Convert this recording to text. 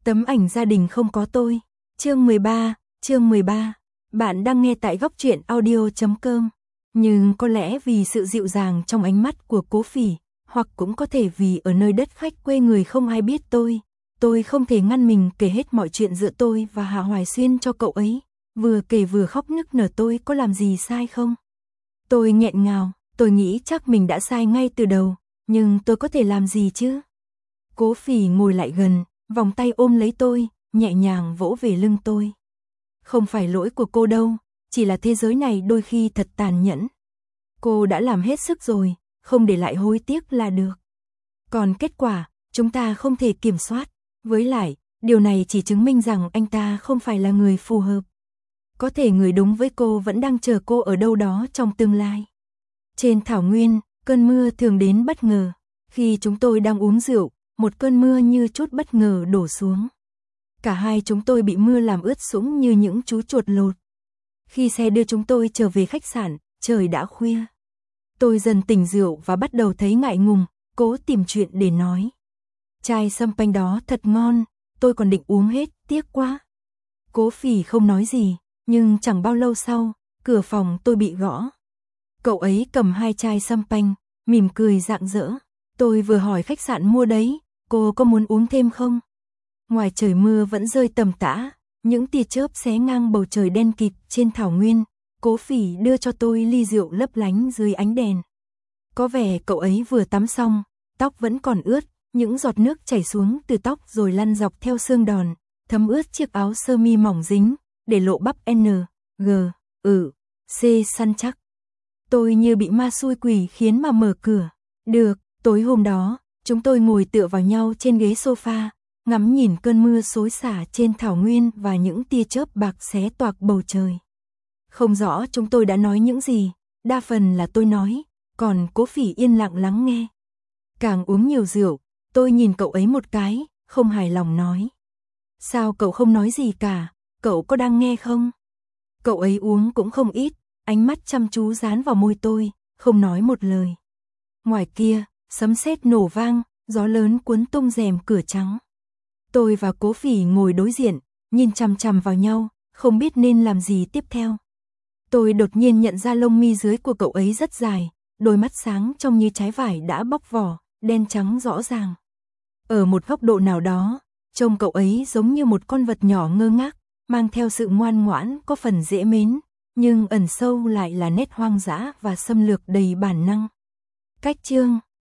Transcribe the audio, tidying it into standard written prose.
Tấm ảnh gia đình không có tôi. Chương 13. Bạn đang nghe tại góc truyện audio.com. Nhưng có lẽ vì sự dịu dàng trong ánh mắt của Cố Phỉ, hoặc cũng có thể vì ở nơi đất khách quê người không ai biết tôi không thể ngăn mình kể hết mọi chuyện giữa tôi và Hạ Hoài Xuyên cho cậu ấy. Vừa kể vừa khóc nức nở. Tôi có làm gì sai không? Tôi nghẹn ngào, tôi nghĩ chắc mình đã sai ngay từ đầu, nhưng tôi có thể làm gì chứ? Cố Phỉ ngồi lại gần, vòng tay ôm lấy tôi, nhẹ nhàng vỗ về lưng tôi. Không phải lỗi của cô đâu, chỉ là thế giới này đôi khi thật tàn nhẫn. Cô đã làm hết sức rồi, không để lại hối tiếc là được. Còn kết quả, chúng ta không thể kiểm soát. Với lại, điều này chỉ chứng minh rằng anh ta không phải là người phù hợp. Có thể người đúng với cô vẫn đang chờ cô ở đâu đó trong tương lai. Trên thảo nguyên, cơn mưa thường đến bất ngờ. Khi chúng tôi đang uống rượu, một cơn mưa như chút bất ngờ đổ xuống. Cả hai chúng tôi bị mưa làm ướt sũng như những chú chuột lột. Khi xe đưa chúng tôi trở về khách sạn, trời đã khuya. Tôi dần tỉnh rượu và bắt đầu thấy ngại ngùng, cố tìm chuyện để nói. Chai sâm panh đó thật ngon, tôi còn định uống hết, tiếc quá. Cố Phỉ không nói gì, nhưng chẳng bao lâu sau, cửa phòng tôi bị gõ. Cậu ấy cầm 2 chai sâm panh, mỉm cười rạng rỡ. Tôi vừa hỏi khách sạn mua đấy, cô có muốn uống thêm không? Ngoài trời mưa vẫn rơi tầm tã, những tia chớp xé ngang bầu trời đen kịt trên thảo nguyên. Cố Phỉ đưa cho tôi ly rượu lấp lánh dưới ánh đèn. Có vẻ cậu ấy vừa tắm xong, tóc vẫn còn ướt, những giọt nước chảy xuống từ tóc rồi lăn dọc theo xương đòn, thấm ướt chiếc áo sơ mi mỏng dính, để lộ bắp N, G, C săn chắc. Tôi như bị ma xui quỷ khiến mà mở cửa. Được, tối hôm đó, chúng tôi ngồi tựa vào nhau trên ghế sofa, ngắm nhìn cơn mưa xối xả trên thảo nguyên và những tia chớp bạc xé toạc bầu trời. Không rõ chúng tôi đã nói những gì, đa phần là tôi nói, còn Cố Phỉ yên lặng lắng nghe. Càng uống nhiều rượu, tôi nhìn cậu ấy một cái, không hài lòng nói. Sao cậu không nói gì cả, cậu có đang nghe không? Cậu ấy uống cũng không ít, ánh mắt chăm chú dán vào môi tôi, không nói một lời. Ngoài kia, sấm sét nổ vang, gió lớn cuốn tung rèm cửa trắng. Tôi và Cố Phỉ ngồi đối diện, nhìn chằm chằm vào nhau, không biết nên làm gì tiếp theo. Tôi đột nhiên nhận ra lông mi dưới của cậu ấy rất dài, đôi mắt sáng trông như trái vải đã bóc vỏ, đen trắng rõ ràng. Ở một góc độ nào đó, trông cậu ấy giống như một con vật nhỏ ngơ ngác, mang theo sự ngoan ngoãn có phần dễ mến, nhưng ẩn sâu lại là nét hoang dã và xâm lược đầy bản năng. Cách chương